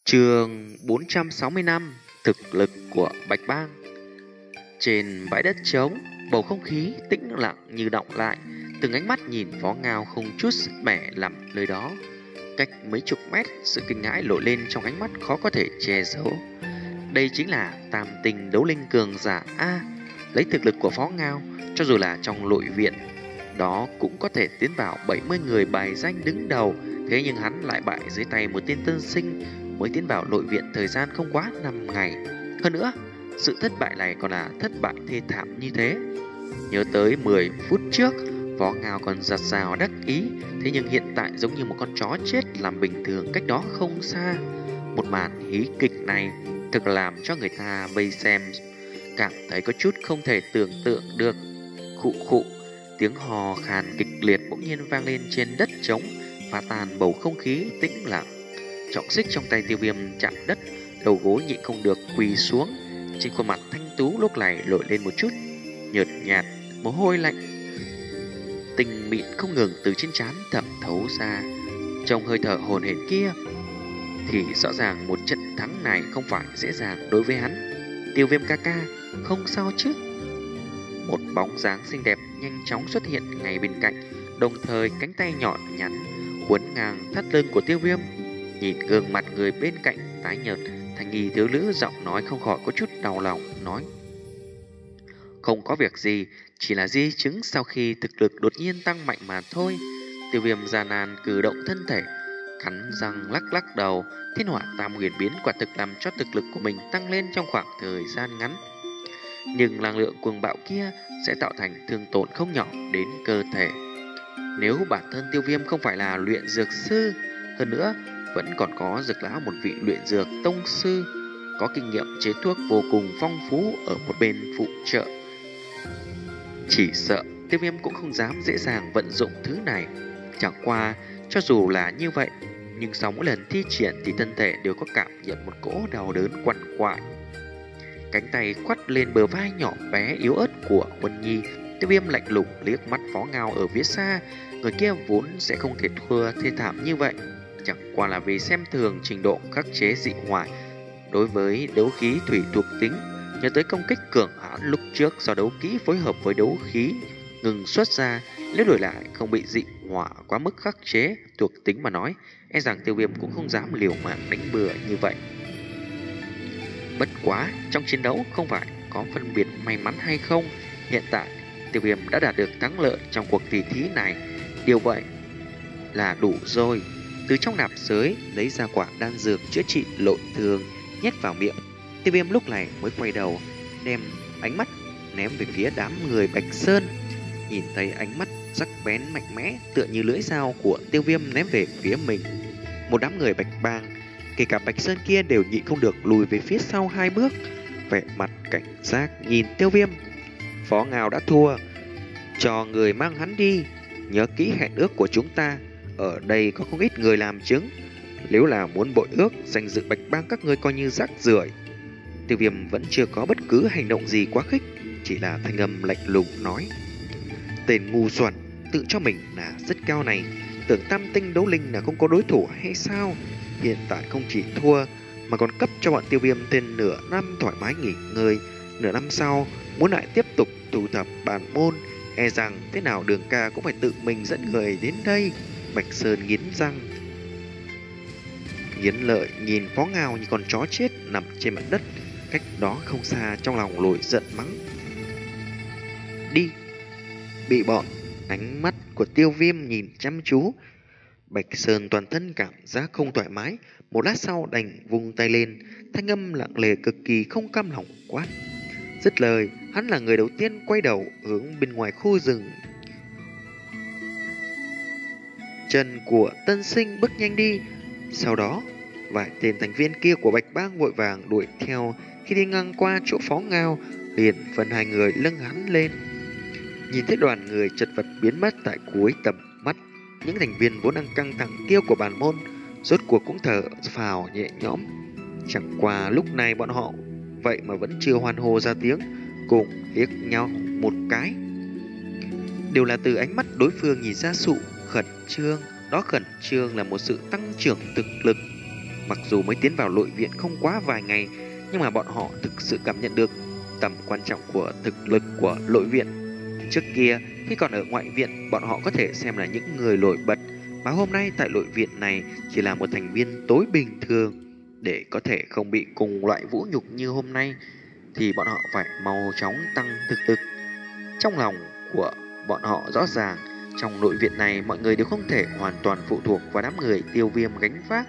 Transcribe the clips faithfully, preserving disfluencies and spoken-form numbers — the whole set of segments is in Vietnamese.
Chương bốn trăm sáu mươi lăm. Thực lực của Bạch Bang. Trên bãi đất trống, bầu không khí tĩnh lặng như đọng lại. Từng ánh mắt nhìn Phó Ngao không chút sức mẻ lắm nơi đó. Cách mấy chục mét, sự kinh ngãi lộ lên trong ánh mắt khó có thể che giấu. Đây chính là tam tinh đấu linh cường giả A. Lấy thực lực của Phó Ngao, cho dù là trong nội viện, đó cũng có thể tiến vào bảy mươi người bài danh đứng đầu. Thế nhưng hắn lại bại dưới tay một tên tân sinh mới tiến vào nội viện thời gian không quá năm ngày. Hơn nữa, sự thất bại này còn là thất bại thê thảm như thế. Nhớ tới mười phút trước, Phó Ngao còn giật rào đắc ý, thế nhưng hiện tại giống như một con chó chết làm bình thường cách đó không xa. Một màn hí kịch này thực làm cho người ta vây xem cảm thấy có chút không thể tưởng tượng được. Khụ khụ, tiếng hò khàn kịch liệt bỗng nhiên vang lên trên đất trống, phá tan bầu không khí tĩnh lặng. Trọng xích trong tay Tiêu Viêm chạm đất, đầu gối nhịn không được quỳ xuống. Trên khuôn mặt thanh tú lúc này nổi lên một chút nhợt nhạt mồ hôi lạnh tinh mịn không ngừng từ trên trán thẩm thấu ra. Trong hơi thở hồn hển kia thì rõ ràng một trận thắng này không phải dễ dàng đối với hắn. Tiêu Viêm ca ca, không sao chứ? Một bóng dáng xinh đẹp nhanh chóng xuất hiện ngay bên cạnh, đồng thời cánh tay nhọn nhắn quấn ngang thắt lưng của Tiêu Viêm. Nhìn gương mặt người bên cạnh tái nhợt, Thanh nghi thiếu nữ giọng nói không khỏi có chút đau lòng, nói: không có việc gì, chỉ là di chứng sau khi thực lực đột nhiên tăng mạnh mà thôi. Tiêu Viêm gian nan cử động thân thể, cắn răng lắc lắc đầu. Thiên hỏa tam huyền biến quả thực làm cho thực lực của mình tăng lên trong khoảng thời gian ngắn, nhưng năng lượng cuồng bạo kia sẽ tạo thành thương tổn không nhỏ đến cơ thể. Nếu bản thân Tiêu Viêm không phải là luyện dược sư, hơn nữa vẫn còn có Dược lão một vị luyện dược tông sư có kinh nghiệm chế thuốc vô cùng phong phú ở một bên phụ trợ, chỉ sợ Tiêu Viêm cũng không dám dễ dàng vận dụng thứ này. Chẳng qua cho dù là như vậy, nhưng sau mỗi lần thi triển thì thân thể đều có cảm nhận một cỗ đau đớn quằn quại. Cánh tay quắt lên bờ vai nhỏ bé yếu ớt của Huân Nhi, Tiêu Viêm lạnh lùng liếc mắt Phó Ngao ở phía xa. Người kia vốn sẽ không thể thua thê thảm như vậy, chẳng qua là vì xem thường trình độ khắc chế dị hỏa đối với đấu khí thủy thuộc tính. Nhớ tới công kích cường hãn lúc trước do đấu khí phối hợp với đấu khí ngừng xuất ra, nếu đổi lại không bị dị hỏa quá mức khắc chế thuộc tính mà nói, e rằng Tiêu Viêm cũng không dám liều mạng đánh bừa như vậy. Bất quá, trong chiến đấu không phải có phân biệt may mắn hay không. Hiện tại, Tiêu Viêm đã đạt được thắng lợi trong cuộc tỷ thí này, điều vậy là đủ rồi. Từ trong nạp giới lấy ra quả đan dược chữa trị nội thương nhét vào miệng. Tiêu Viêm lúc này mới quay đầu, đem ánh mắt ném về phía đám người Bạch Sơn. Nhìn thấy ánh mắt sắc bén mạnh mẽ tựa như lưỡi dao của Tiêu Viêm ném về phía mình, một đám người Bạch Bang, kể cả Bạch Sơn kia đều nhịn không được lùi về phía sau hai bước, vẻ mặt cảnh giác nhìn Tiêu Viêm. Phó Ngao đã thua, cho người mang hắn đi. Nhớ kỹ hẹn ước của chúng ta, ở đây có không ít người làm chứng. Nếu là muốn bội ước, danh dự Bạch Bang các ngươi coi như rác rưởi. Tiêu Viêm vẫn chưa có bất cứ hành động gì quá khích, chỉ là thanh âm lạnh lùng nói: tên ngu xuẩn, tự cho mình là rất cao này, tưởng tam tinh đấu linh là không có đối thủ hay sao? Hiện tại không chỉ thua mà còn cấp cho bọn Tiêu Viêm thêm nửa năm thoải mái nghỉ ngơi. Nửa năm sau muốn lại tiếp tục tụ tập bản môn, e rằng thế nào Đường ca cũng phải tự mình dẫn người đến đây. Bạch Sơn nghiến răng nghiến lợi nhìn Phó Ngao như con chó chết nằm trên mặt đất cách đó không xa, trong lòng nổi giận mắng: đi! Bị bọn ánh mắt của Tiêu Viêm nhìn chăm chú, Bạch Sơn toàn thân cảm giác không thoải mái. Một lát sau đành vung tay lên, thanh âm lặng lề cực kỳ không cam lòng quát. Dứt lời, hắn là người đầu tiên quay đầu hướng bên ngoài khu rừng. Chân của tân sinh bước nhanh đi. Sau đó, vài tên thành viên kia của Bạch Bang vội vàng đuổi theo. Khi đi ngang qua chỗ Phó Ngao, liền phân hai người lưng hắn lên. Nhìn thấy đoàn người chật vật biến mất tại cuối tầm mắt, những thành viên vốn đang căng thẳng kia của bản môn rốt cuộc cũng thở phào nhẹ nhõm. Chẳng qua lúc này bọn họ vậy mà vẫn chưa hoan hô ra tiếng, cùng liếc nhau một cái. Đều là từ ánh mắt đối phương nhìn ra sự khẩn trương. Đó khẩn trương là một sự tăng trưởng thực lực. Mặc dù mới tiến vào nội viện không quá vài ngày, nhưng mà bọn họ thực sự cảm nhận được tầm quan trọng của thực lực của nội viện. Trước kia, khi còn ở ngoại viện, bọn họ có thể xem là những người nổi bật, mà hôm nay tại nội viện này chỉ là một thành viên tối bình thường. Để có thể không bị cùng loại vũ nhục như hôm nay, thì bọn họ phải mau chóng tăng thực lực. Trong lòng của bọn họ rõ ràng, trong nội viện này mọi người đều không thể hoàn toàn phụ thuộc vào đám người Tiêu Viêm gánh vác.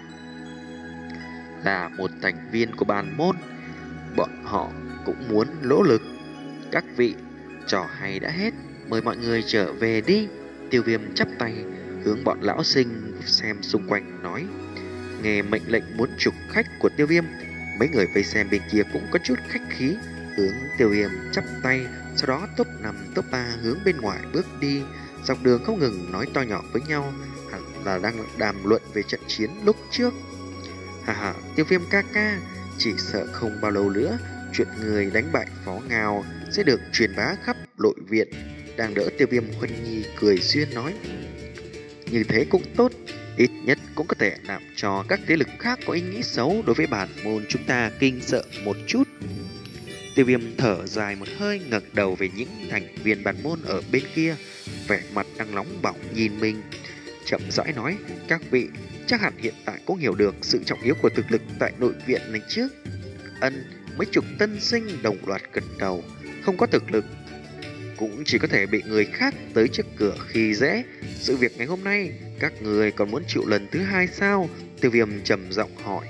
Là một thành viên của bàn môn, bọn họ cũng muốn nỗ lực. Các vị, trò hay đã hết, mời mọi người trở về đi. Tiêu Viêm chắp tay hướng bọn lão sinh xem xung quanh nói. Nghe mệnh lệnh muốn trục khách của Tiêu Viêm, mấy người vây xem bên kia cũng có chút khách khí, hướng Tiêu Viêm chắp tay. Sau đó top năm top ba hướng bên ngoài bước đi, dọc đường không ngừng nói to nhỏ với nhau, hẳn là đang đàm luận về trận chiến lúc trước. Hà hà, Tiêu Viêm ca ca, chỉ sợ không bao lâu nữa chuyện người đánh bại Phó Ngao sẽ được truyền bá khắp nội viện. Đang đỡ Tiêu Viêm Huân Nhi cười duyên nói. Như thế cũng tốt, ít nhất cũng có thể làm cho các thế lực khác có ý nghĩ xấu đối với bản môn chúng ta kinh sợ một chút. Tiêu Viêm thở dài một hơi, ngẩng đầu về những thành viên bản môn ở bên kia, vẻ mặt đang nóng bỏng nhìn mình, chậm rãi nói. Các vị chắc hẳn hiện tại cũng hiểu được sự trọng yếu của thực lực tại nội viện này chứ. Ân, mấy chục tân sinh đồng loạt gật đầu. Không có thực lực cũng chỉ có thể bị người khác tới trước cửa khi dễ. Sự việc ngày hôm nay các người còn muốn chịu lần thứ hai sao? Tiêu Viêm trầm giọng hỏi.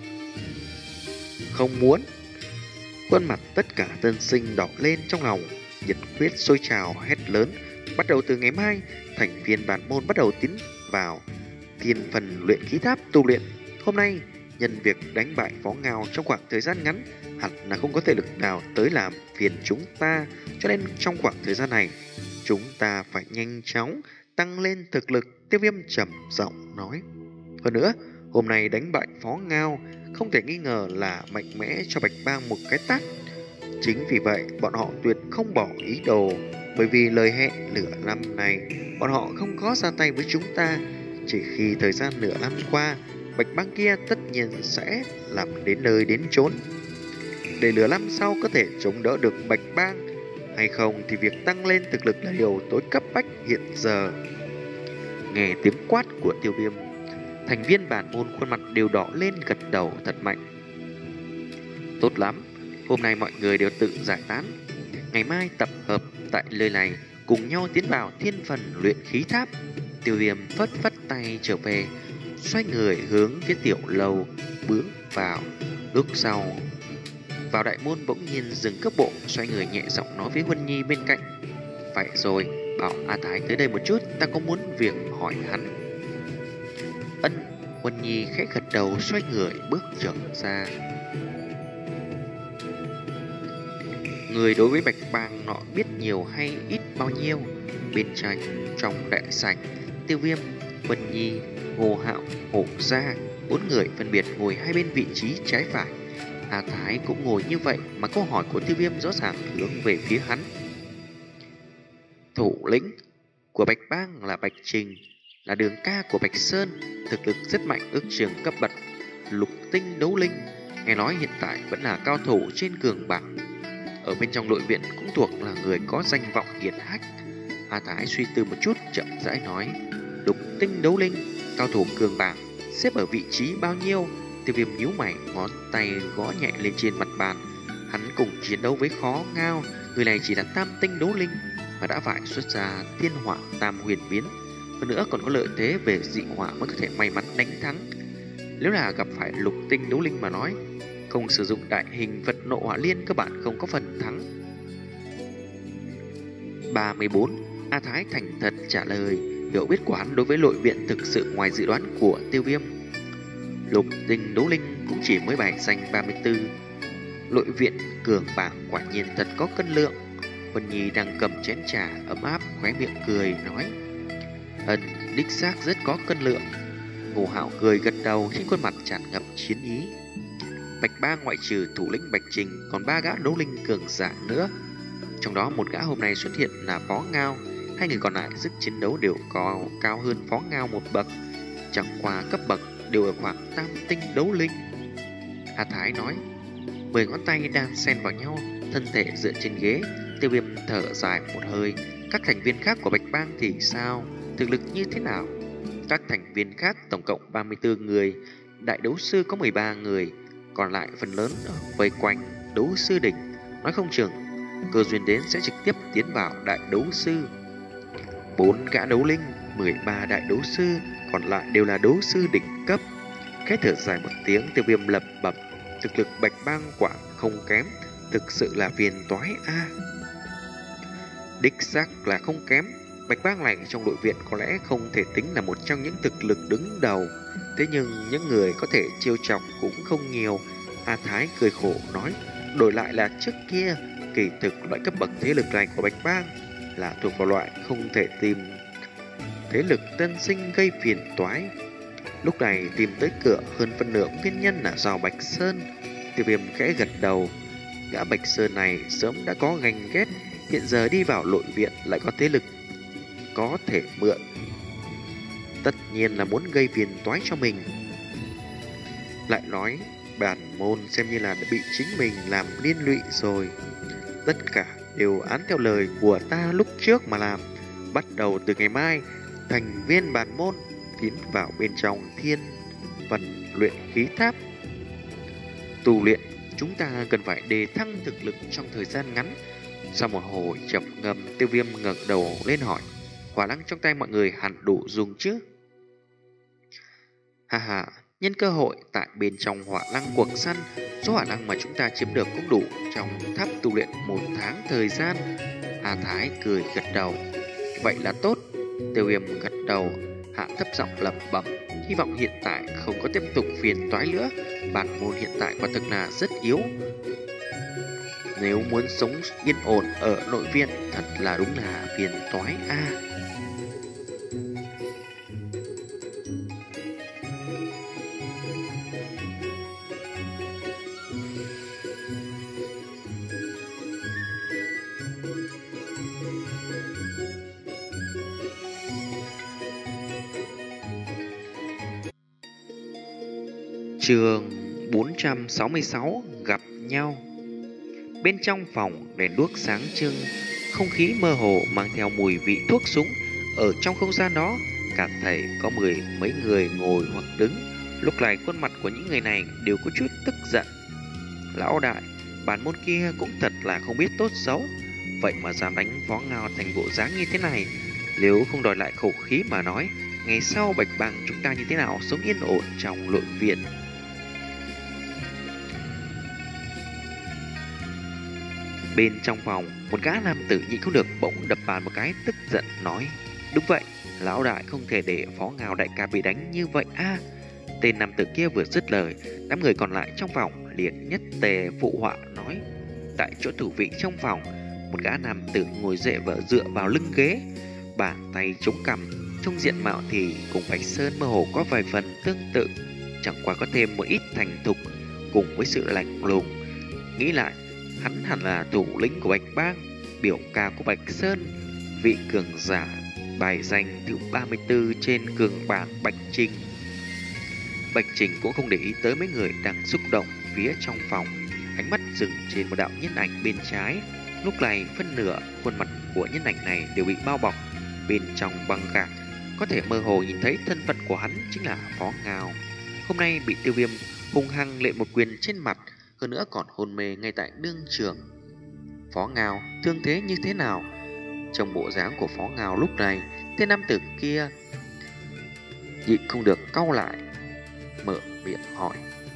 Không muốn. Khuôn mặt tất cả tân sinh đỏ lên trong lòng, nhiệt huyết sôi trào hét lớn. Bắt đầu từ ngày mai, thành viên bản môn bắt đầu tiến vào thiên phần luyện khí tháp tu luyện. Hôm nay, nhân việc đánh bại Phó Ngao trong khoảng thời gian ngắn, hẳn là không có thể lực nào tới làm phiền chúng ta. Cho nên trong khoảng thời gian này, chúng ta phải nhanh chóng tăng lên thực lực. Tiêu Viêm trầm giọng nói. Hơn nữa, hôm nay đánh bại Phó Ngao không thể nghi ngờ là mạnh mẽ cho Bạch Bang một cái tát. Chính vì vậy, bọn họ tuyệt không bỏ ý đồ. Bởi vì lời hẹn nửa năm này, bọn họ không có ra tay với chúng ta. Chỉ khi thời gian nửa năm qua, Bạch Bang kia tất nhiên sẽ làm đến nơi đến chốn. Để nửa năm sau có thể chống đỡ được Bạch Bang hay không thì việc tăng lên thực lực là điều tối cấp bách hiện giờ. Nghe tiếng quát của Tiêu Viêm, thành viên bản môn khuôn mặt đều đỏ lên, gật đầu thật mạnh. Tốt lắm, hôm nay mọi người đều tự giải tán. Ngày mai tập hợp tại nơi này, cùng nhau tiến vào thiên phần luyện khí tháp. Tiêu Viêm phất phất tay trở về, xoay người hướng phía tiểu lầu bước vào. Lúc sau vào đại môn bỗng nhiên dừng cước bộ, xoay người nhẹ giọng nói với Huân Nhi bên cạnh. Vậy rồi, bảo A Thái tới đây một chút, ta có muốn việc hỏi hắn. Ân. Huân Nhi khẽ gật đầu, xoay người bước trở ra. Người đối với Bạch Bang nọ biết nhiều hay ít bao nhiêu? Bên tranh trong đại sảnh, Tiêu Viêm, Huân Nhi, Hồ Hạo, Hổ Gia, bốn người phân biệt ngồi hai bên vị trí trái phải. A Thái cũng ngồi như vậy, mà câu hỏi của Tiêu Viêm rõ ràng hướng về phía hắn. Thủ lĩnh của Bạch Bang là Bạch Trình, là đường ca của Bạch Sơn, thực lực rất mạnh, ước chừng cấp bậc lục tinh đấu linh. Nghe nói hiện tại vẫn là cao thủ trên cường bảng. Ở bên trong nội viện cũng thuộc là người có danh vọng hiển hách. A Thái suy tư một chút, chậm rãi nói. Lục tinh đấu linh, cao thủ cường bảng, xếp ở vị trí bao nhiêu? Tiêu Viêm nhíu mày, ngón tay gõ nhẹ lên trên mặt bàn. Hắn cùng chiến đấu với Khó Ngao, người này chỉ là tam tinh đấu linh mà đã phải xuất ra thiên hỏa tam huyền biến. Hơn nữa còn có lợi thế về dị hỏa mới có thể may mắn đánh thắng. Nếu là gặp phải lục tinh đấu linh mà nói, không sử dụng đại hình vật nộ hỏa liên cơ bản không có phần thắng. ba mươi bốn. A Thái thành thật trả lời. Hiểu biết của hắn đối với nội viện thực sự ngoài dự đoán của Tiêu Viêm. Lục tinh đấu linh cũng chỉ mới bài danh ba mươi tư. Nội viện cường bảng quả nhiên thật có cân lượng. Huân Nhi đang cầm chén trà ấm áp, khóe miệng cười nói. Ân, đích xác rất có cân lượng. Hồ Hạo cười gật đầu, trên khuôn mặt tràn ngập chiến ý. Bạch Bang ngoại trừ thủ lĩnh Bạch Trình, còn ba gã đấu linh cường giả nữa. Trong đó một gã hôm nay xuất hiện là Phó Ngao. Hai người còn lại sức chiến đấu đều có cao hơn Phó Ngao một bậc, chẳng qua cấp bậc đều ở khoảng tam tinh đấu linh. Hà Thái nói. Mười ngón tay đang xen vào nhau, thân thể dựa trên ghế. Tiêu Viêm thở dài một hơi. Các thành viên khác của Bạch Bang thì sao? Thực lực như thế nào? Các thành viên khác tổng cộng ba mươi tư người, đại đấu sư có mười ba người, còn lại phần lớn ở vây quanh đấu sư đỉnh. Nói không chừng cơ duyên đến sẽ trực tiếp tiến vào đại đấu sư. Bốn gã đấu linh, mười ba đại đấu sư, còn lại đều là đấu sư đỉnh cấp. Khẽ thở dài một tiếng, Tiêu Viêm lẩm bẩm, thực lực Bạch Bang quả không kém, thực sự là phiền toái a. À. Đích xác là không kém. Bạch Bang này trong đội viện có lẽ không thể tính là một trong những thực lực đứng đầu, thế nhưng những người có thể chiêu chọc cũng không nhiều. A Thái cười khổ nói, đổi lại là trước kia, kỳ thực loại cấp bậc thế lực này của Bạch Bang là thuộc vào loại không thể tìm thế lực tân sinh gây phiền toái. Lúc này tìm tới cửa hơn phân nửa nguyên nhân là do Bạch Sơn. Tiêu Viêm khẽ gật đầu. Gã Bạch Sơn này sớm đã có ganh ghét, hiện giờ đi vào nội viện lại có thế lực có thể mượn, tất nhiên là muốn gây phiền toái cho mình. Lại nói bản môn xem như là đã bị chính mình làm liên lụy rồi. Tất cả đều án theo lời của ta lúc trước mà làm. Bắt đầu từ ngày mai, thành viên bản môn tiến vào bên trong thiên phần luyện khí tháp tu luyện. Chúng ta cần phải đề thăng thực lực trong thời gian ngắn. Sau một hồi trầm ngâm, Tiêu Viêm ngẩng đầu lên hỏi, hỏa lăng trong tay mọi người hẳn đủ dùng chứ? Ha ha, nhân cơ hội tại bên trong hỏa lăng cuộc săn, số hỏa lăng mà chúng ta chiếm được cũng đủ trong tháp tu luyện một tháng thời gian. Hà Thái cười gật đầu. Vậy là tốt. Tiêu Viêm gật đầu, hạ thấp giọng lẩm bẩm, hy vọng hiện tại không có tiếp tục phiền toái nữa. Bản môn hiện tại quả thực là rất yếu. Nếu muốn sống yên ổn ở nội viện, thật là đúng là phiền toái a. À. Chương bốn trăm sáu mươi sáu, gặp nhau. Bên trong phòng đèn đuốc sáng trưng, không khí mơ hồ mang theo mùi vị thuốc súng. Ở trong không gian đó, cả thầy có mười mấy người ngồi hoặc đứng. Lúc này khuôn mặt của những người này đều có chút tức giận. Lão đại, bản môn kia cũng thật là không biết tốt xấu, vậy mà dám đánh Phó Ngao thành bộ dáng như thế này. Nếu không đòi lại khẩu khí mà nói, ngày sau Bạch Bang chúng ta như thế nào sống yên ổn trong nội viện. Bên trong phòng, một gã nam tử nhịn không được bỗng đập bàn một cái, tức giận nói, đúng vậy, lão đại không thể để Phó Ngao đại ca bị đánh như vậy a. À. Tên nam tử kia vừa dứt lời, đám người còn lại trong phòng liền nhất tề phụ họa nói. Tại chỗ thủ vị trong phòng, một gã nam tử ngồi dậy vợ dựa vào lưng ghế, bàn tay chống cằm, trong diện mạo thì cùng Bạch Sơn mơ hồ có vài phần tương tự, chẳng qua có thêm một ít thành thục cùng với sự lạnh lùng. Nghĩ lại, hắn hẳn là thủ lĩnh của Bạch Bang, biểu ca của Bạch Sơn, vị cường giả bài danh thứ ba mươi tư trên cường bảng Bạch Trình. Bạch Trình cũng không để ý tới mấy người đang xúc động phía trong phòng, ánh mắt dừng trên một đạo nhân ảnh bên trái. Lúc này phân nửa khuôn mặt của nhân ảnh này đều bị bao bọc bên trong băng gạc, có thể mơ hồ nhìn thấy thân phận của hắn chính là Phó Ngao. Hôm nay bị Tiêu Viêm hung hăng lệ một quyền trên mặt, hơn nữa còn hôn mê ngay tại đương trường. Phó Ngao thương thế như thế nào? Trong bộ dáng của Phó Ngao lúc này, tên nam tử kia nhịn không được cau lại, mở miệng hỏi.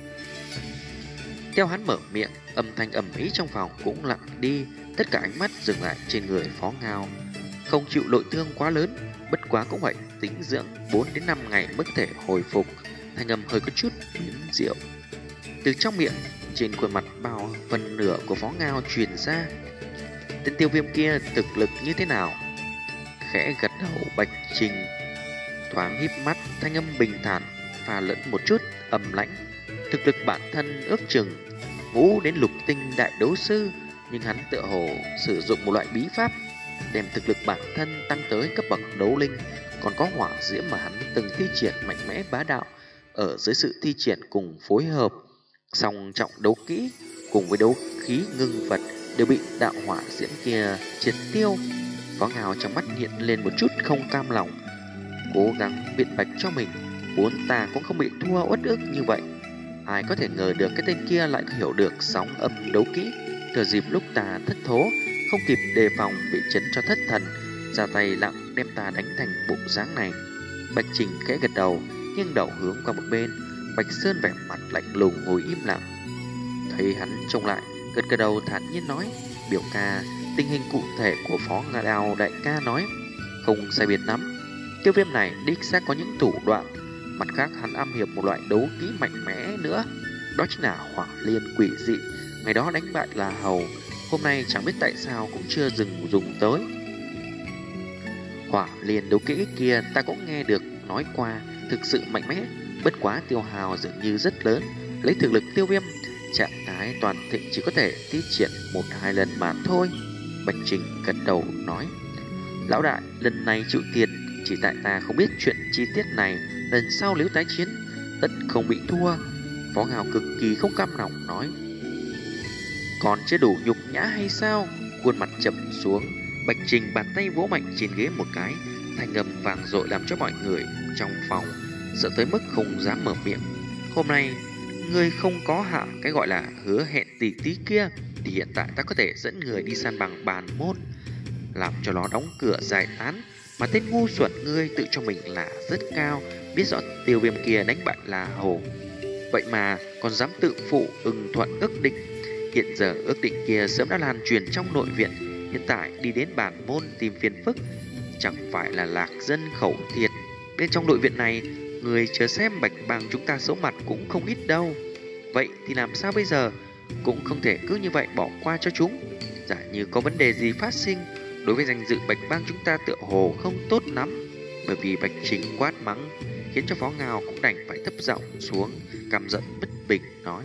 Theo hắn mở miệng, âm thanh ầm ĩ trong phòng cũng lặng đi, tất cả ánh mắt dừng lại trên người Phó Ngao. Không chịu nội thương quá lớn, bất quá cũng phải tính dưỡng bốn đến năm ngày mới có thể hồi phục. Thanh âm hơi có chút biến diệu từ trong miệng, trên khuôn mặt bao phần nửa của Phó Ngao truyền ra. Tên Tiêu Viêm kia thực lực như thế nào? Khẽ gật đầu Bạch Trình thoáng híp mắt, thanh âm bình thản pha lẫn một chút âm lãnh. Thực lực bản thân ước chừng ngũ đến lục tinh đại đấu sư, nhưng hắn tựa hồ sử dụng một loại bí pháp đem thực lực bản thân tăng tới cấp bậc đấu linh. Còn có hỏa diễm mà hắn từng thi triển mạnh mẽ bá đạo, ở dưới sự thi triển cùng phối hợp Song trọng đấu kỹ cùng với đấu khí ngưng vật đều bị đạo hỏa diễm kia triệt tiêu. Phó Ngao trong mắt hiện lên một chút không cam lòng, cố gắng biện bạch cho mình, vốn ta cũng không bị thua uất ức như vậy. Ai có thể ngờ được cái tên kia lại hiểu được sóng âm đấu kỹ, thừa dịp lúc ta thất thố, không kịp đề phòng bị chấn cho thất thần, ra tay lặng đem ta đánh thành bộ dáng này. Bạch Trình khẽ gật đầu, nghiêng đầu hướng qua một bên. Bạch Sơn vẻ mặt lạnh lùng ngồi im lặng. Thấy hắn trông lại, gật gật đầu thản nhiên nói: biểu ca, tình hình cụ thể của Phó Nga Đao đại ca nói không sai biệt lắm. Tiêu Viêm này đích xác có những thủ đoạn, mặt khác hắn am hiểu một loại đấu kỹ mạnh mẽ nữa, đó chính là hỏa liên quỷ dị. Ngày đó đánh bại là Hầu, hôm nay chẳng biết tại sao cũng chưa dừng dùng tới. Hỏa liên đấu kỹ kia ta cũng nghe được nói qua, thực sự mạnh mẽ, bất quá tiêu hào dường như rất lớn. Lấy thực lực Tiêu Viêm, trạng thái toàn thịnh chỉ có thể thi triển một hai lần mà thôi. Bạch Trình gật đầu nói: lão đại, lần này chịu tiền chỉ tại ta không biết chuyện chi tiết này, lần sau nếu tái chiến tất không bị thua. Phó Ngao cực kỳ không cam lòng nói: còn chưa đủ nhục nhã hay sao? Khuôn mặt chậm xuống, Bạch Trình bàn tay vỗ mạnh trên ghế một cái, thanh âm vang dội làm cho mọi người trong phòng sợ tới mức không dám mở miệng. Hôm nay ngươi không có hạ cái gọi là hứa hẹn tỷ tí kia, thì hiện tại ta có thể dẫn người đi san bằng bàn môn, làm cho nó đóng cửa giải tán. Mà tên ngu xuẩn ngươi tự cho mình là rất cao, biết rõ Tiêu Viêm kia đánh bại là Hồ, vậy mà còn dám tự phụ ưng thuận ước định. Hiện giờ ước định kia sớm đã lan truyền trong nội viện, hiện tại đi đến bản môn tìm phiền phức, chẳng phải là lạc dân khẩu thiệt. Bên trong nội viện này, người chờ xem Bạch Bang chúng ta xấu mặt cũng không ít đâu. Vậy thì làm sao bây giờ? Cũng không thể cứ như vậy bỏ qua cho chúng. Giả như có vấn đề gì phát sinh, đối với danh dự Bạch Bang chúng ta tựa hồ không tốt lắm. Bởi vì Bạch Trình quát mắng, khiến cho Phó Ngao cũng đành phải thấp giọng xuống, căm giận bất bình nói.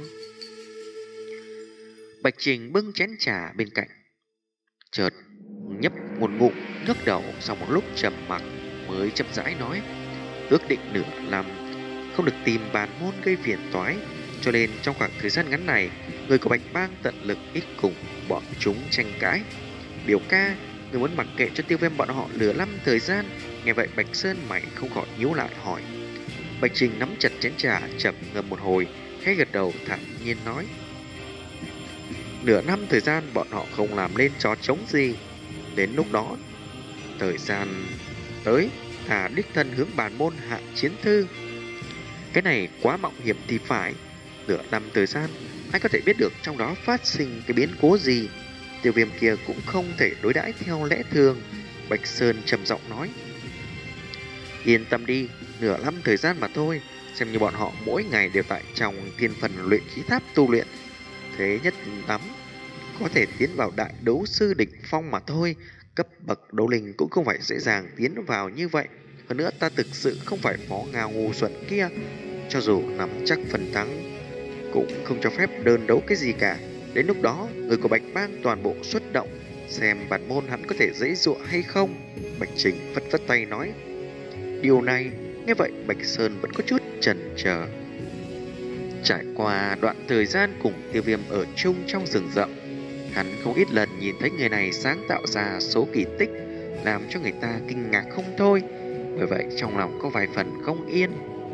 Bạch Trình bưng chén trà bên cạnh, chợt nhấp một ngụm nước đầu, sau một lúc trầm mặc mới chậm rãi nói: ước định nửa năm không được tìm bàn môn gây phiền toái, cho nên trong khoảng thời gian ngắn này, người của Bạch Bang tận lực ít cùng bọn chúng tranh cãi. Biểu ca, người muốn mặc kệ cho Tiêu Viêm bọn họ lừa năm thời gian? Nghe vậy Bạch Sơn mày không khỏi nhíu lại hỏi. Bạch Trình nắm chặt chén trà, chậm ngâm một hồi, khẽ gật đầu thản nhiên nói: nửa năm thời gian bọn họ không làm lên trò trống gì, đến lúc đó thời gian tới thà đích thân hướng bàn môn hạ chiến thư. Cái này quá mạo hiểm thì phải. Nửa năm thời gian, ai có thể biết được trong đó phát sinh cái biến cố gì? Tiêu Viêm kia cũng không thể đối đãi theo lẽ thường. Bạch Sơn trầm giọng nói: yên tâm đi, nửa năm thời gian mà thôi, xem như bọn họ mỗi ngày đều tại trong thiên phần luyện khí tháp tu luyện, thế nhất lắm có thể tiến vào đại đấu sư đỉnh phong mà thôi. Cấp bậc đấu linh cũng không phải dễ dàng tiến vào như vậy. Hơn nữa ta thực sự không phải Phó Ngao ngu xuẩn kia, cho dù nắm chắc phần thắng cũng không cho phép đơn đấu cái gì cả. Đến lúc đó người của Bạch Bang toàn bộ xuất động, xem bản môn hắn có thể dễ dụa hay không. Bạch Trình phất phất tay nói. Điều này nghe vậy Bạch Sơn vẫn có chút chần chờ. Trải qua đoạn thời gian cùng Tiêu Viêm ở chung trong rừng rậm, hắn không ít lần nhìn thấy người này sáng tạo ra số kỳ tích làm cho người ta kinh ngạc không thôi. Bởi vậy trong lòng có vài phần không yên.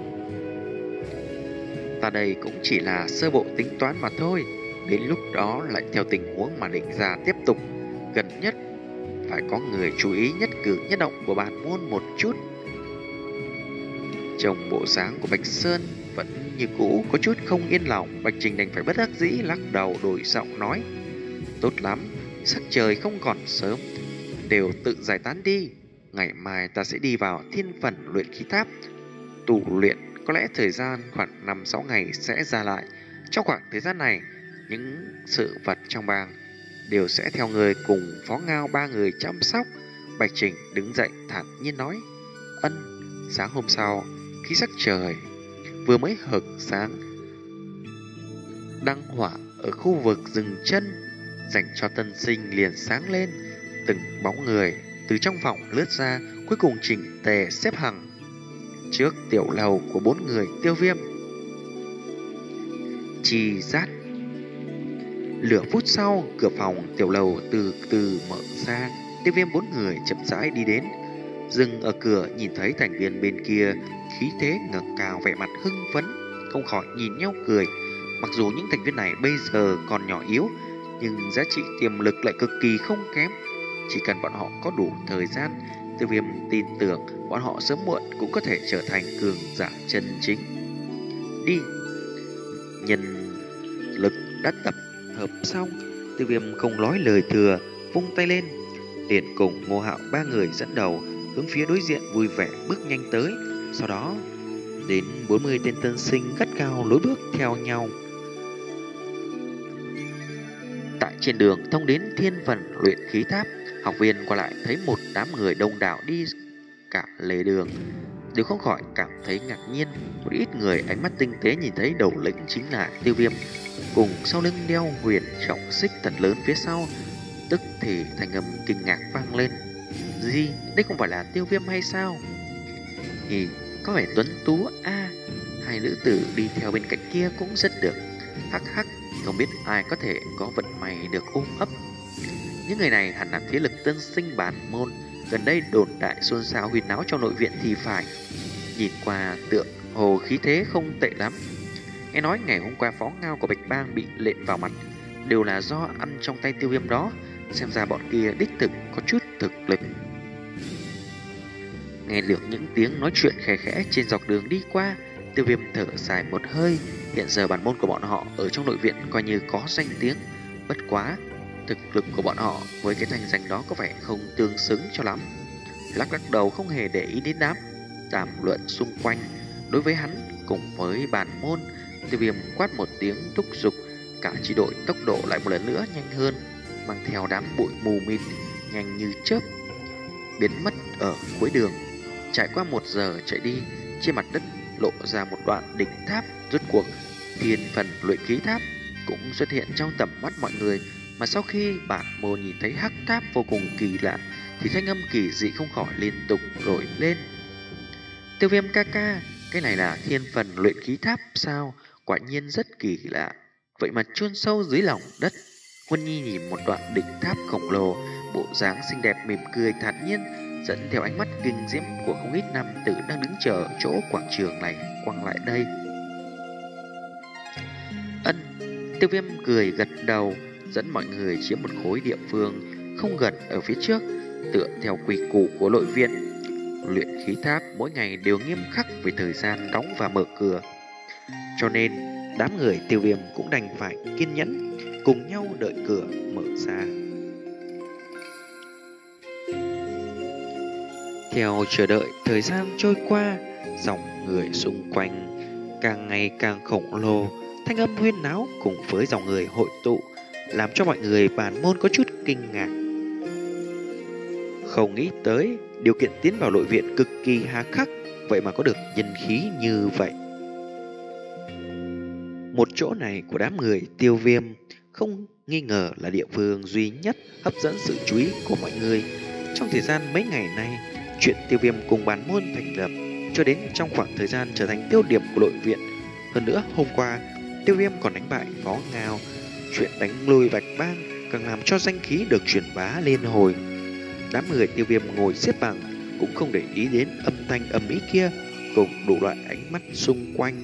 Ta đây cũng chỉ là sơ bộ tính toán mà thôi, đến lúc đó lại theo tình huống mà định ra tiếp tục. Gần nhất phải có người chú ý nhất cử nhất động của bản môn một chút. Trông bộ dáng của Bạch Sơn vẫn như cũ có chút không yên lòng, Bạch Trình đành phải bất đắc dĩ lắc đầu đổi giọng nói. Tốt lắm, sắc trời không còn sớm, đều tự giải tán đi. Ngày mai ta sẽ đi vào thiên phần luyện khí tháp tu luyện, có lẽ thời gian khoảng năm sáu ngày sẽ ra lại. Trong khoảng thời gian này, những sự vật trong bang đều sẽ theo người cùng Phó Ngao ba người chăm sóc. Bạch Trình đứng dậy thản nhiên nói. Ân. Sáng hôm sau, khi sắc trời vừa mới hửng sáng, đăng hỏa ở khu vực rừng chân dành cho tân sinh liền sáng lên. Từng bóng người từ trong phòng lướt ra, cuối cùng chỉnh tề xếp hàng trước tiểu lầu của bốn người Tiêu Viêm. Chi rát. Lửa phút sau, cửa phòng tiểu lầu từ từ mở ra. Tiêu Viêm bốn người chậm rãi đi đến, dừng ở cửa, nhìn thấy thành viên bên kia khí thế ngẩng cao, vẻ mặt hưng phấn, không khỏi nhìn nhau cười. Mặc dù những thành viên này bây giờ còn nhỏ yếu, nhưng giá trị tiềm lực lại cực kỳ không kém. Chỉ cần bọn họ có đủ thời gian, Tiêu Viêm tin tưởng bọn họ sớm muộn cũng có thể trở thành cường giả chân chính. Đi. Nhân lực đã tập hợp xong, Tiêu Viêm không nói lời thừa, vung tay lên, liền cùng Ngô Hạo ba người dẫn đầu hướng phía đối diện vui vẻ bước nhanh tới. Sau đó đến bốn mươi tên tân sinh gắt gao lối bước theo nhau. Tại trên đường thông đến Thiên Phần luyện khí tháp, học viên qua lại thấy một đám người đông đảo đi cả lề đường, đều không khỏi cảm thấy ngạc nhiên. Một ít người ánh mắt tinh tế nhìn thấy đầu lĩnh chính là Tiêu Viêm, cùng sau lưng đeo huyền trọng xích thật lớn phía sau, tức thì thành âm kinh ngạc vang lên. Gì? Đây không phải là Tiêu Viêm hay sao? Thì có vẻ tuấn tú a à, hai nữ tử đi theo bên cạnh kia cũng rất được. Hắc hắc, không biết ai có thể có vận may được ôm ấp. Những người này hẳn là thế lực tân sinh bản môn, gần đây đồn đại xôn xao huyên náo trong nội viện thì phải. Nhìn qua tượng hồ khí thế không tệ lắm. Nghe nói ngày hôm qua phó ngao của Bạch Bang bị lện vào mặt, đều là do ăn trong tay Tiêu Viêm đó. Xem ra bọn kia đích thực có chút thực lực. Nghe được những tiếng nói chuyện khẽ khẽ trên dọc đường đi qua, Tiêu Viêm thở dài một hơi. Hiện giờ bản môn của bọn họ ở trong nội viện coi như có danh tiếng, bất quá thực lực của bọn họ với cái thành danh đó có vẻ không tương xứng cho lắm. Lắc lắc đầu không hề để ý đến đám đàm luận xung quanh. Đối với hắn cùng với bản môn, Tiêu Viêm quát một tiếng thúc giục cả chi đội tốc độ lại một lần nữa nhanh hơn, mang theo đám bụi mù mịt nhanh như chớp biến mất ở cuối đường. Trải qua một giờ chạy đi, trên mặt đất lộ ra một đoạn đỉnh tháp. Rốt cuộc Thiên Phần luyện khí tháp cũng xuất hiện trong tầm mắt mọi người. Mà sau khi bản môn nhìn thấy hắc tháp vô cùng kỳ lạ, thì thanh âm kỳ dị không khỏi liên tục nổi lên. Tiêu Viêm ca ca, cái này là Thiên Phần luyện khí tháp sao? Quả nhiên rất kỳ lạ, vậy mà chôn sâu dưới lòng đất. Huân Nhi nhìn một đoạn đỉnh tháp khổng lồ, bộ dáng xinh đẹp mỉm cười thản nhiên, dẫn theo ánh mắt kinh diễm của không ít nam tử đang đứng chờ chỗ quảng trường này quăng lại đây. Ân. Tiêu Viêm cười gật đầu, dẫn mọi người chiếm một khối địa phương không gần ở phía trước. Tựa theo quy củ của nội viện, luyện khí tháp mỗi ngày đều nghiêm khắc về thời gian đóng và mở cửa, cho nên đám người Tiêu Viêm cũng đành phải kiên nhẫn cùng nhau đợi cửa mở ra. Theo chờ đợi thời gian trôi qua, dòng người xung quanh càng ngày càng khổng lồ, thanh âm huyên náo cùng với dòng người hội tụ làm cho mọi người bản môn có chút kinh ngạc. Không nghĩ tới điều kiện tiến vào nội viện cực kỳ hà khắc, vậy mà có được nhân khí như vậy. Một chỗ này của đám người Tiêu Viêm không nghi ngờ là địa phương duy nhất hấp dẫn sự chú ý của mọi người. Trong thời gian mấy ngày nay, chuyện Tiêu Viêm cùng bản môn thành lập cho đến trong khoảng thời gian trở thành tiêu điểm của nội viện. Hơn nữa, hôm qua Tiêu Viêm còn đánh bại Phó Ngao, chuyện đánh lui Bạch Bang càng làm cho danh khí được truyền bá liên hồi. Đám người Tiêu Viêm ngồi xếp bằng cũng không để ý đến âm thanh ầm ĩ kia cùng đủ loại ánh mắt xung quanh.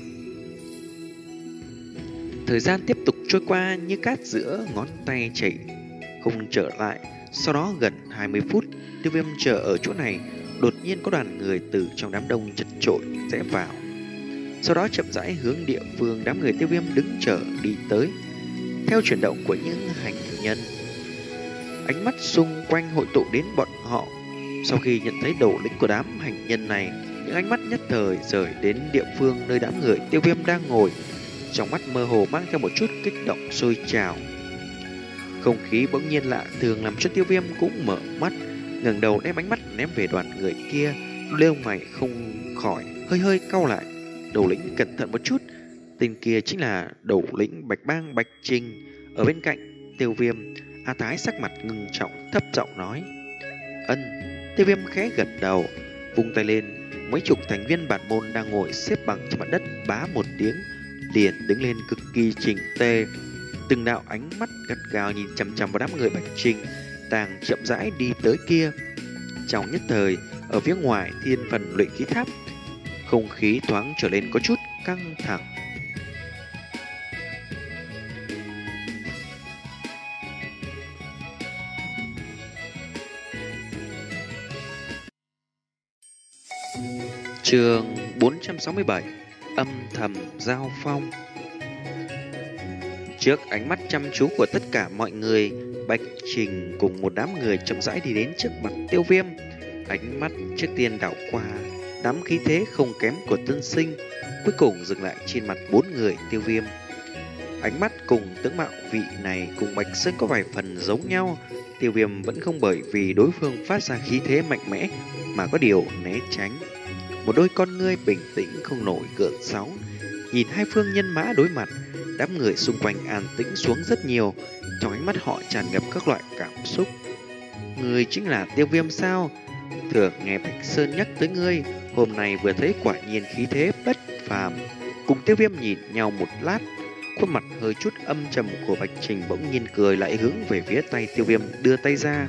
Thời gian tiếp tục trôi qua như cát giữa ngón tay chảy không trở lại. Sau đó gần hai mươi phút, Tiêu Viêm chờ ở chỗ này, đột nhiên có đoàn người từ trong đám đông chật chội rẽ vào. Sau đó chậm rãi hướng địa phương đám người Tiêu Viêm đứng chờ đi tới. Theo chuyển động của những hành nhân, ánh mắt xung quanh hội tụ đến bọn họ. Sau khi nhận thấy đầu lĩnh của đám hành nhân này, những ánh mắt nhất thời rời đến địa phương nơi đám người Tiêu Viêm đang ngồi, trong mắt mơ hồ mang theo một chút kích động sôi trào. Không khí bỗng nhiên lạ thường làm cho Tiêu Viêm cũng mở mắt, ngẩng đầu đem ánh mắt ném về đoàn người kia, lông mày không khỏi hơi hơi cau lại. Đầu lĩnh cẩn thận một chút, tên kia chính là đầu lĩnh Bạch Bang Bạch Trình. Ở bên cạnh Tiêu Viêm, A Thái sắc mặt ngưng trọng thấp giọng nói: Ân. Tiêu Viêm khẽ gật đầu, vung tay lên, mấy chục thành viên bản môn đang ngồi xếp bằng trên mặt đất bá một tiếng liền đứng lên cực kỳ chỉnh tề. Từng đạo ánh mắt gắt gao nhìn chằm chằm vào đám người Bạch Trình đang chậm rãi đi tới kia. Trong nhất thời, ở phía ngoài thiên phần luyện khí tháp, không khí thoáng trở lên có chút căng thẳng. Chương bốn trăm sáu mươi bảy: Âm thầm giao phong. Trước ánh mắt chăm chú của tất cả mọi người, Bạch Trình cùng một đám người chậm rãi đi đến trước mặt Tiêu Viêm. Ánh mắt trước tiên đảo qua đám khí thế không kém của Tân Sinh, cuối cùng dừng lại trên mặt bốn người Tiêu Viêm. Ánh mắt cùng tướng mạo vị này cùng Bạch Sơn có vài phần giống nhau. Tiêu Viêm vẫn không bởi vì đối phương phát ra khí thế mạnh mẽ mà có điều né tránh. Một đôi con ngươi bình tĩnh không nổi gợn sóng, nhìn hai phương nhân mã đối mặt. Đám người xung quanh an tĩnh xuống rất nhiều, trong ánh mắt họ tràn ngập các loại cảm xúc. Người chính là Tiêu Viêm sao? Thường nghe Bạch Sơn nhắc tới ngươi, hôm nay vừa thấy quả nhiên khí thế bất phàm. Cùng Tiêu Viêm nhìn nhau một lát, khuôn mặt hơi chút âm trầm của Bạch Trình bỗng nhiên cười lại hướng về phía tay Tiêu Viêm đưa tay ra.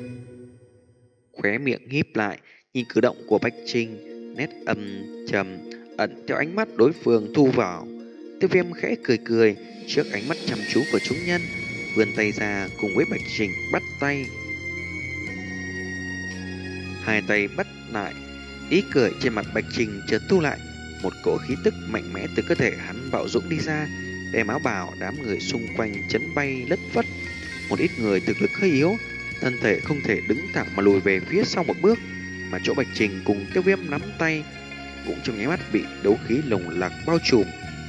Khóe miệng híp lại, nhìn cử động của Bạch Trình, nét âm trầm ẩn theo ánh mắt đối phương thu vào. Tiêu Viêm khẽ cười cười trước ánh mắt chăm chú của chúng nhân, vươn tay ra cùng với Bạch Trình bắt tay. Hai tay bắt lại, ý cười trên mặt Bạch Trình chợt thu lại, một cỗ khí tức mạnh mẽ từ cơ thể hắn bạo dũng đi ra, đem áo bào đám người xung quanh chấn bay lất phất. Một ít người thực lực hơi yếu, thân thể không thể đứng thẳng mà lùi về phía sau một bước, mà chỗ Bạch Trình cùng Tiêu Viêm nắm tay cũng trong nháy mắt bị đấu khí lồng lạc bao trùm.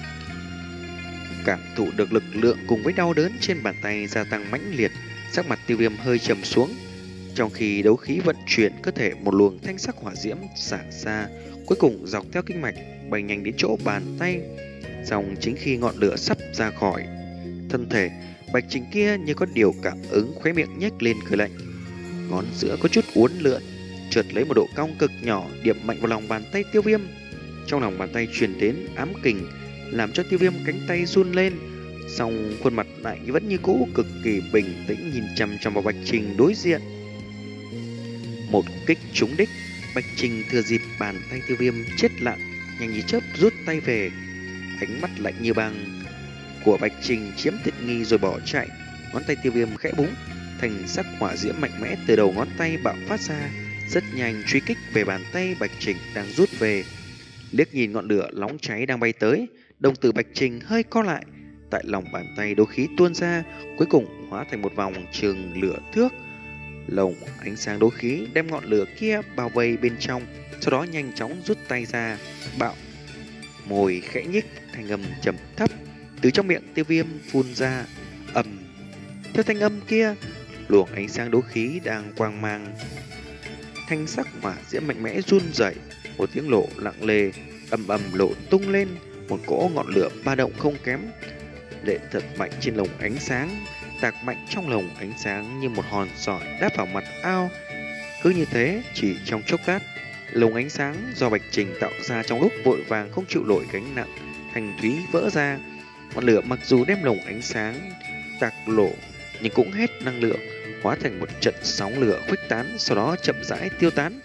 Cảm thụ được lực lượng cùng với đau đớn trên bàn tay gia tăng mãnh liệt, sắc mặt Tiêu Viêm hơi trầm xuống. Trong khi đấu khí vận chuyển cơ thể, một luồng thanh sắc hỏa diễm xả ra, cuối cùng dọc theo kinh mạch bay nhanh đến chỗ bàn tay. Xong chính khi ngọn lửa sắp ra khỏi thân thể, Bạch Trình kia như có điều cảm ứng, khóe miệng nhếch lên cười lạnh, ngón giữa có chút uốn lượn, chợt lấy một độ cong cực nhỏ điểm mạnh vào lòng bàn tay Tiêu Viêm. Trong lòng bàn tay truyền đến ám kình, làm cho Tiêu Viêm cánh tay run lên, song khuôn mặt lại vẫn như cũ cực kỳ bình tĩnh nhìn chằm chằm vào Bạch Trình đối diện. Một kích trúng đích, Bạch Trình thừa dịp bàn tay Tiêu Viêm chết lặng, nhanh như chớp rút tay về. Ánh mắt lạnh như băng của Bạch Trình chiếm tiện nghi rồi bỏ chạy. Ngón tay Tiêu Viêm khẽ búng, thành sắc hỏa diễm mạnh mẽ từ đầu ngón tay bạo phát ra, rất nhanh truy kích về bàn tay Bạch Trình đang rút về. Liếc nhìn ngọn lửa nóng cháy đang bay tới, đồng tử Bạch Trình hơi co lại. Tại lòng bàn tay đấu khí tuôn ra, cuối cùng hóa thành một vòng trường lửa thước. Lồng ánh sáng đấu khí đem ngọn lửa kia bao vây bên trong, sau đó nhanh chóng rút tay ra, bạo. Môi khẽ nhích, thanh âm trầm thấp từ trong miệng Tiêu Viêm phun ra, ầm. Theo thanh âm kia, luồng ánh sáng đấu khí đang quang mang thanh sắc hỏa diễm mạnh mẽ run rẩy, một tiếng lộ lặng lề ầm ầm lộ tung lên, một cỗ ngọn lửa ba động không kém, lệ thật mạnh trên lồng ánh sáng, tạc mạnh trong lồng ánh sáng như một hòn sỏi đáp vào mặt ao. Cứ như thế, chỉ trong chốc lát, lồng ánh sáng do Bạch Trình tạo ra trong lúc vội vàng không chịu nổi gánh nặng, thành thúy vỡ ra. Ngọn lửa mặc dù đem lồng ánh sáng tạc lộ, nhưng cũng hết năng lượng, hóa thành một trận sóng lửa khuếch tán, sau đó chậm rãi tiêu tán.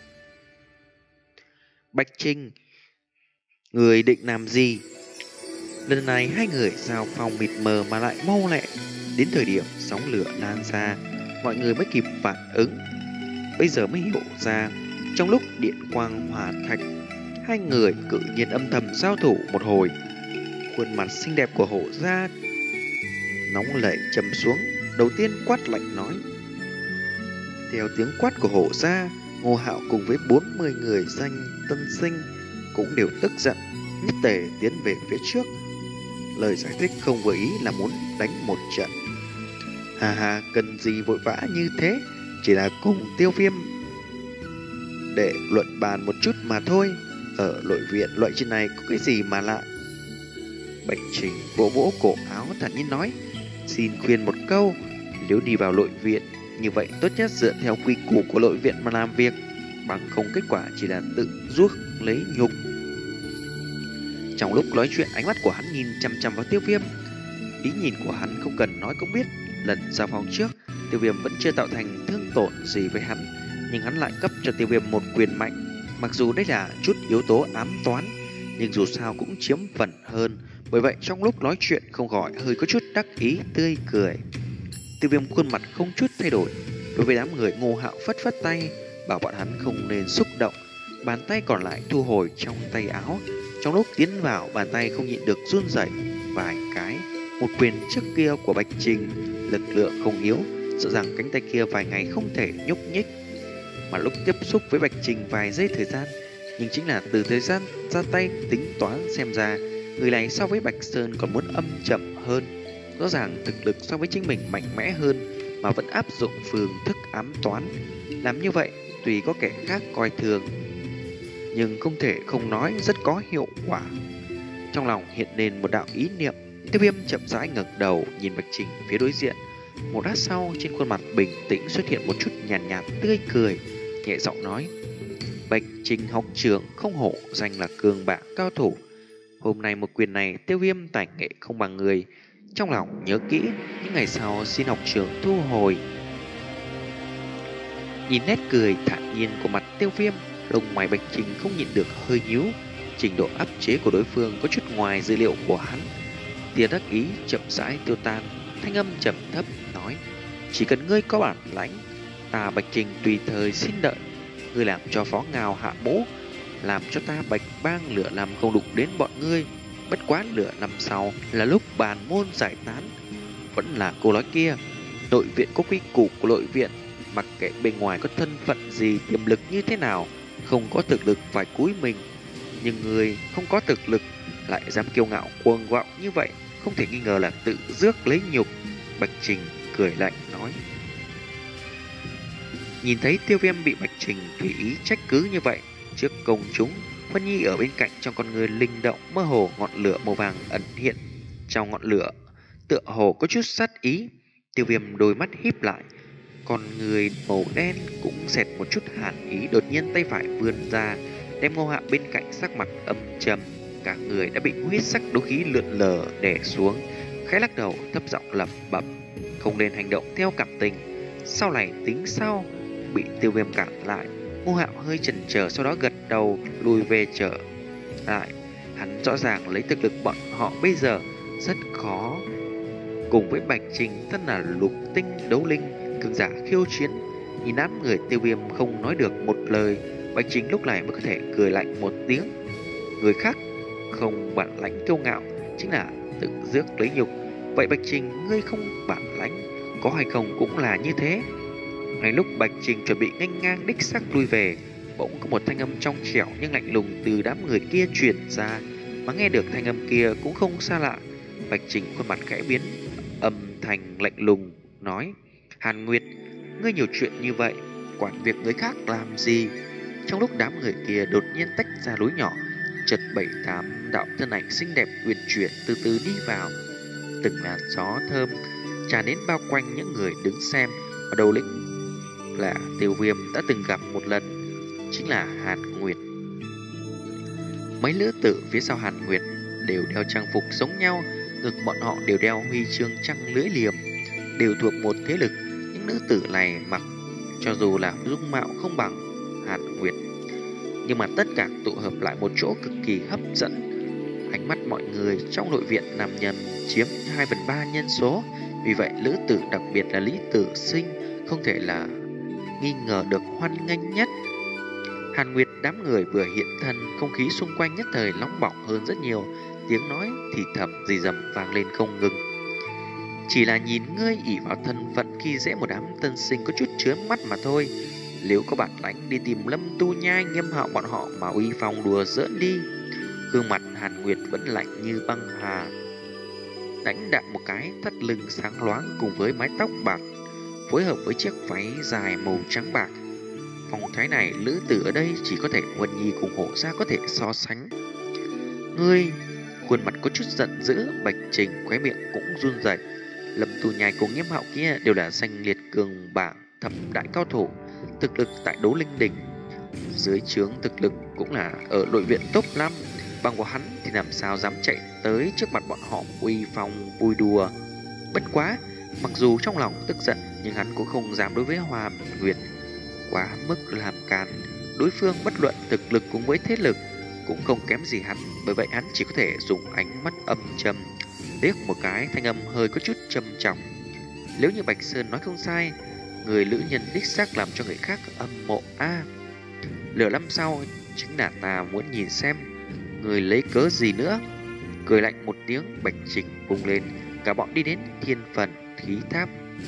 Bạch Trình, người định làm gì? Lần này hai người giao phong mịt mờ mà lại mau lẹ. Đến thời điểm sóng lửa lan ra, mọi người mới kịp phản ứng. Bây giờ mới hiểu ra, trong lúc điện quang hỏa thạch, hai người cự nhiên âm thầm giao thủ một hồi. Khuôn mặt xinh đẹp của Hổ Gia nóng lệ trầm xuống, đầu tiên quát lạnh nói. Theo tiếng quát của Hổ Gia, Ngô Hạo cùng với bốn mươi người danh tân sinh cũng đều tức giận, nhất tề tiến về phía trước. Lời giải thích không vừa ý là muốn đánh một trận. Hà hà, cần gì vội vã như thế, chỉ là cùng Tiêu Viêm để luận bàn một chút mà thôi. Ở nội viện loại chuyện này có cái gì mà lạ? Bạch Trình vỗ vỗ cổ áo thản nhiên nói, xin khuyên một câu, nếu đi vào nội viện như vậy tốt nhất dựa theo quy củ của nội viện mà làm việc, bằng không kết quả chỉ là tự chuốc lấy nhục. Trong lúc nói chuyện, ánh mắt của hắn nhìn chằm chằm vào Tiêu Viêm. Ý nhìn của hắn không cần nói cũng biết, lần giao phong trước, Tiêu Viêm vẫn chưa tạo thành thương tổn gì với hắn, nhưng hắn lại cấp cho Tiêu Viêm một quyền mạnh. Mặc dù đây là chút yếu tố ám toán, nhưng dù sao cũng chiếm phần hơn. Bởi vậy trong lúc nói chuyện không khỏi hơi có chút đắc ý tươi cười. Tiêu Viêm khuôn mặt không chút thay đổi. Đối với đám người Ngô Hạo phất phất tay, bảo bọn hắn không nên xúc động. Bàn tay còn lại thu hồi trong tay áo. Trong lúc tiến vào, bàn tay không nhịn được run rẩy vài cái. Một quyền trước kia của Bạch Trình, lực lượng không yếu, sợ rằng cánh tay kia vài ngày không thể nhúc nhích. Mà lúc tiếp xúc với Bạch Trình vài giây thời gian, nhưng chính là từ thời gian ra tay tính toán xem ra, người này so với Bạch Sơn còn muốn âm chậm hơn. Rõ ràng thực lực so với chính mình mạnh mẽ hơn, mà vẫn áp dụng phương thức ám toán. Làm như vậy, tuy có kẻ khác coi thường, nhưng không thể không nói rất có hiệu quả. Trong lòng hiện lên một đạo ý niệm, Tiêu Viêm chậm rãi ngẩng đầu nhìn Bạch Trình phía đối diện. Một lát sau, trên khuôn mặt bình tĩnh xuất hiện một chút nhàn nhạt, nhạt tươi cười, nhẹ giọng nói: Bạch Trình học trưởng không hổ danh là cường bạo cao thủ. Hôm nay một quyền này Tiêu Viêm tài nghệ không bằng người. Trong lòng nhớ kỹ, những ngày sau xin học trưởng thu hồi. Nhìn nét cười thản nhiên của mặt Tiêu Viêm, lông mày Bạch Trình không nhịn được hơi nhíu. Trình độ áp chế của đối phương có chút ngoài dữ liệu của hắn. Tia đắc ý chậm rãi tiêu tan, thanh âm trầm thấp nói: chỉ cần ngươi có bản lãnh, ta Bạch Trình tùy thời xin đợi. Ngươi làm cho Phó Ngao hạ mũ, làm cho ta Bạch Bang lửa làm không đụng đến bọn ngươi. Bất quá lửa năm sau là lúc bàn môn giải tán. Vẫn là câu nói kia, nội viện có quy củ của nội viện, mặc kệ bên ngoài có thân phận gì, tiềm lực như thế nào, không có thực lực phải cúi mình. Nhưng người không có thực lực lại dám kiêu ngạo cuồng vọng như vậy, không thể nghi ngờ là tự rước lấy nhục. Bạch Trình cười lạnh nói. Nhìn thấy Tiêu Viêm bị Bạch Trình tùy ý trách cứ như vậy trước công chúng, Vân Nhi ở bên cạnh trong con người linh động, mơ hồ ngọn lửa màu vàng ẩn hiện trong ngọn lửa, tựa hồ có chút sát ý. Tiêu Viêm đôi mắt híp lại, con người màu đen cũng xẹt một chút hàn ý. Đột nhiên tay phải vươn ra, đem Ngô Hạ bên cạnh sắc mặt âm trầm, cả người đã bị huyết sắc đấu khí lượn lờ đè xuống, khẽ lắc đầu thấp giọng lẩm bẩm: không nên hành động theo cảm tình, sau này tính sau. Bị Tiêu Viêm cản lại, Ngô Hạo hơi chần chờ, sau đó gật đầu lùi về trở lại. Hắn rõ ràng lấy thực lực bọn họ bây giờ rất khó cùng với Bạch Trình thân là lục tinh đấu linh cường giả khiêu chiến. Nhìn đám người Tiêu Viêm không nói được một lời, Bạch Trình lúc này mới có thể cười lạnh một tiếng. Người khác không bản lãnh kiêu ngạo chính là tự rước lấy nhục. Vậy Bạch Trình, ngươi không bản lãnh có hay không cũng là như thế. Ngay lúc Bạch Trình chuẩn bị nghênh ngang đích xác lui về, bỗng có một thanh âm trong trẻo nhưng lạnh lùng từ đám người kia truyền ra. Mà nghe được thanh âm kia cũng không xa lạ. Bạch Trình khuôn mặt khẽ biến, âm thanh lạnh lùng nói: Hàn Nguyệt, ngươi nhiều chuyện như vậy, quản việc người khác làm gì? Trong lúc đám người kia đột nhiên tách ra lối nhỏ, chợt bảy tám đạo thân ảnh xinh đẹp uyển chuyển từ từ đi vào. Từng làn gió thơm tràn đến bao quanh những người đứng xem. Và đầu lĩnh là Tiêu Viêm đã từng gặp một lần, chính là Hàn Nguyệt. Mấy nữ tử phía sau Hàn Nguyệt đều đeo trang phục giống nhau, ngực bọn họ đều đeo huy chương trăng lưỡi liềm, đều thuộc một thế lực. Những nữ tử này mặc cho dù là dung mạo không bằng Hàn Nguyệt, nhưng mà tất cả tụ hợp lại một chỗ cực kỳ hấp dẫn. Ánh mắt mọi người trong nội viện nam nhân chiếm hai phần ba nhân số, vì vậy nữ tử, đặc biệt là Lý Tử Sinh, không thể là nghi ngờ được hoan nghênh nhất. Hàn Nguyệt đám người vừa hiện thân, không khí xung quanh nhất thời nóng bỏng hơn rất nhiều, tiếng nói thì thầm rì rầm vang lên không ngừng. Chỉ là nhìn ngươi ỷ vào thân phận khi dễ một đám tân sinh có chút chướng mắt mà thôi. Nếu có bản lãnh đi tìm Lâm Tu Nhai, Nghiêm Hạo bọn họ mà uy phong đùa giỡn đi. Gương mặt Hàn Nguyệt vẫn lạnh như băng hà, đánh đạm một cái, thắt lưng sáng loáng cùng với mái tóc bạc phối hợp với chiếc váy dài màu trắng bạc. Phong thái này nữ tử ở đây chỉ có thể Vân Nhi cùng Hổ Gia có thể so sánh. Ngươi, khuôn mặt có chút giận dữ, Bạch Trình khóe miệng cũng run rẩy. Lâm Tu Nhai cùng Nghiêm Hạo kia đều là danh liệt cường bảng thập đại cao thủ, thực lực tại đấu linh đỉnh, dưới trướng thực lực cũng là ở nội viện top năm. Bằng của hắn thì làm sao dám chạy tới trước mặt bọn họ uy phong vui đùa. Bất quá, mặc dù trong lòng tức giận nhưng hắn cũng không dám đối với Hoa Nguyệt quá mức làm càn. Đối phương bất luận thực lực cùng với thế lực cũng không kém gì hắn, bởi vậy hắn chỉ có thể dùng ánh mắt âm trầm liếc một cái, thanh âm hơi có chút trầm trọng. Nếu như Bạch Sơn nói không sai, người nữ nhân đích xác làm cho người khác âm mộ a. À, lửa năm sau chính là ta muốn nhìn xem người lấy cớ gì nữa. Cười lạnh một tiếng, Bạch Trình vung lên, cả bọn đi đến thiên phần khí tháp.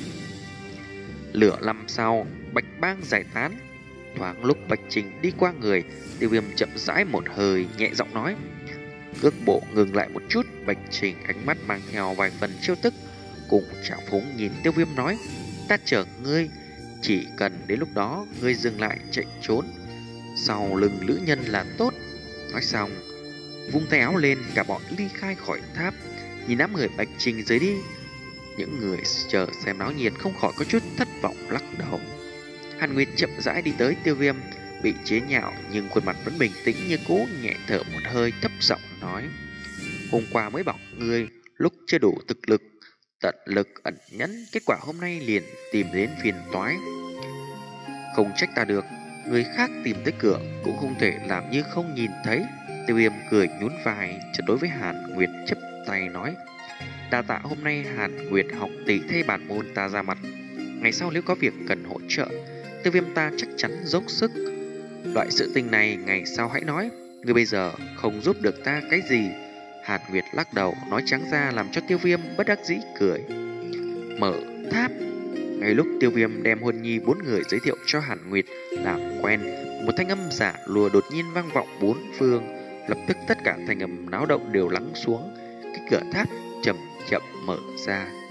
Lửa năm sau, Bạch Bang giải tán. Thoáng lúc Bạch Trình đi qua người, Tiêu Viêm chậm rãi một hơi, nhẹ giọng nói. Cước bộ ngừng lại một chút, Bạch Trình ánh mắt mang theo vài phần chiêu tức, cùng trào phúng nhìn Tiêu Viêm nói. Ta chờ ngươi, chỉ cần đến lúc đó ngươi dừng lại chạy trốn sau lưng nữ nhân là tốt. Nói xong, vung tay áo lên, cả bọn ly khai khỏi tháp. Nhìn đám người Bạch Trình rời đi, những người chờ xem náo nhiệt không khỏi có chút thất vọng lắc đầu. Hàn Nguyệt chậm rãi đi tới Tiêu Viêm, bị chế nhạo nhưng khuôn mặt vẫn bình tĩnh như cũ, nhẹ thở một hơi, thấp giọng nói. Hôm qua mới bảo ngươi lúc chưa đủ thực lực, tận lực ẩn nhẫn, kết quả hôm nay liền tìm đến phiền toái. Không trách ta được, người khác tìm tới cửa cũng không thể làm như không nhìn thấy. Tiêu Viêm cười nhún vai, chợt đối với Hàn Nguyệt chắp tay nói. Đa tạ hôm nay Hàn Nguyệt học tỷ thay bản môn ta ra mặt, ngày sau nếu có việc cần hỗ trợ, Tiêu Viêm ta chắc chắn dốc sức. Loại sự tình này ngày sau hãy nói, người bây giờ không giúp được ta cái gì. Hàn Nguyệt lắc đầu nói trắng ra, làm cho Tiêu Viêm bất đắc dĩ cười. Mở tháp. Ngay lúc Tiêu Viêm đem Huân Nhi bốn người giới thiệu cho Hàn Nguyệt làm quen, một thanh âm giả lùa đột nhiên vang vọng bốn phương. Lập tức tất cả thanh âm náo động đều lắng xuống. Cái cửa tháp chậm chậm mở ra.